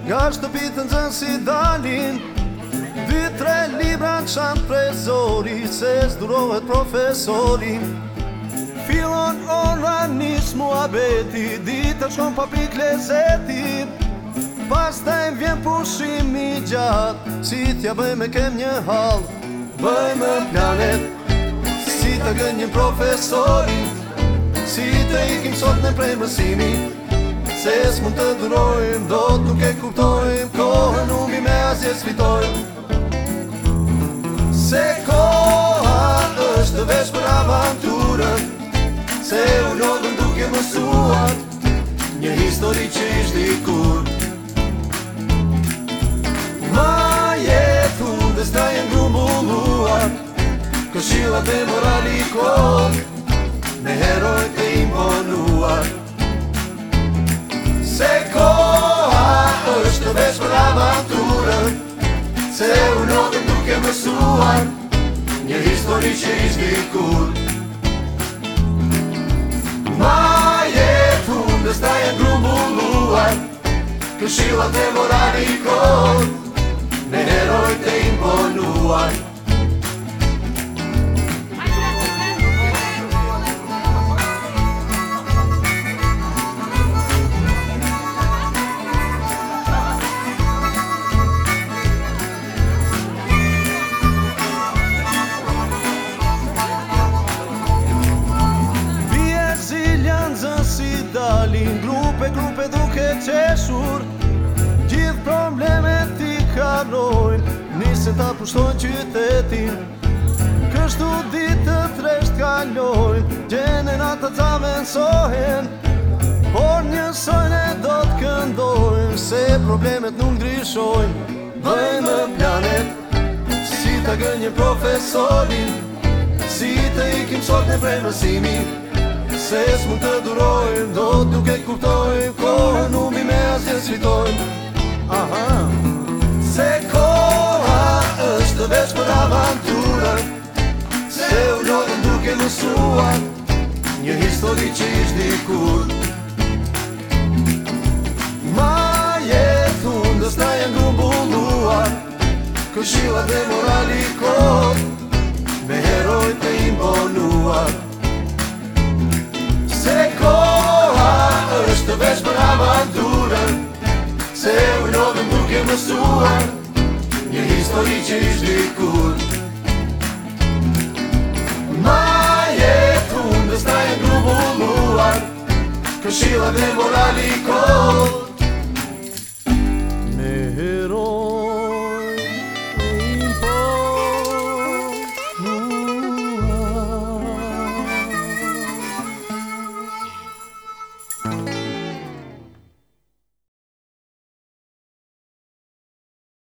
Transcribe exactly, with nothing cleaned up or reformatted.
Nga shtëpit të nxënë si dalin Dy tre libra në çantë prej zori Se zdurohet profesori Fillon ora nis muhabeti Dita shkon pa pik lezeti Pastaj vjen pushimi gjatë Si t'ja bëjmë kem një hall Bëjmë planet Si t'a gënjëm profesori Si të ikim sot në prej mësimi Se s'mund të durojmë, do të nuk e kuptojmë Kohën umbi me asje s'fitojmë Se koha është veç për avanturën Se u lodhëm duke mësuar Një histori që ish dikur Ma jetë fundës ta jenë grumbulluar Këshillat dhe moralikon Me herojt e imponuar Se koha është veç për avanturën Se u lodhëm duke mësuar Një histori që ish dikur Ma jetë fundës ta jenë grumbulluar Këshillat e moralikon Me herojt e imponuar Dalin grupe, grupe duke qeshur Gjithë problemet t'i kalojnë Nisën t'a pushtojnë qytetin Kështu ditë të tresht kalojnë Gjenen ata t'a mensohen Por njësojnë e do t'këndojnë Se problemet nuk ndryshojnë Bëjmë planet Si t'a gënjëm profesorin Si të ikim sot në prej mësimi Se s'mund të durojmë, do të nuk e kuptojmë Kohën umbi me asje s'fitojmë Aha Se koha është veç për avanturën Se u lodhëm duke mësuar Një histori që ish dikur Ma jetë fundës ta jenë grumbulluar Këshillat dhe moralikon Me herojt e imponuar Se koha është veç për avanturën Se u lodhëm duke mësuar Një histori që ish dikur Ma jetë fundës ta jenë grumbulluar Këshillat dhe moralikon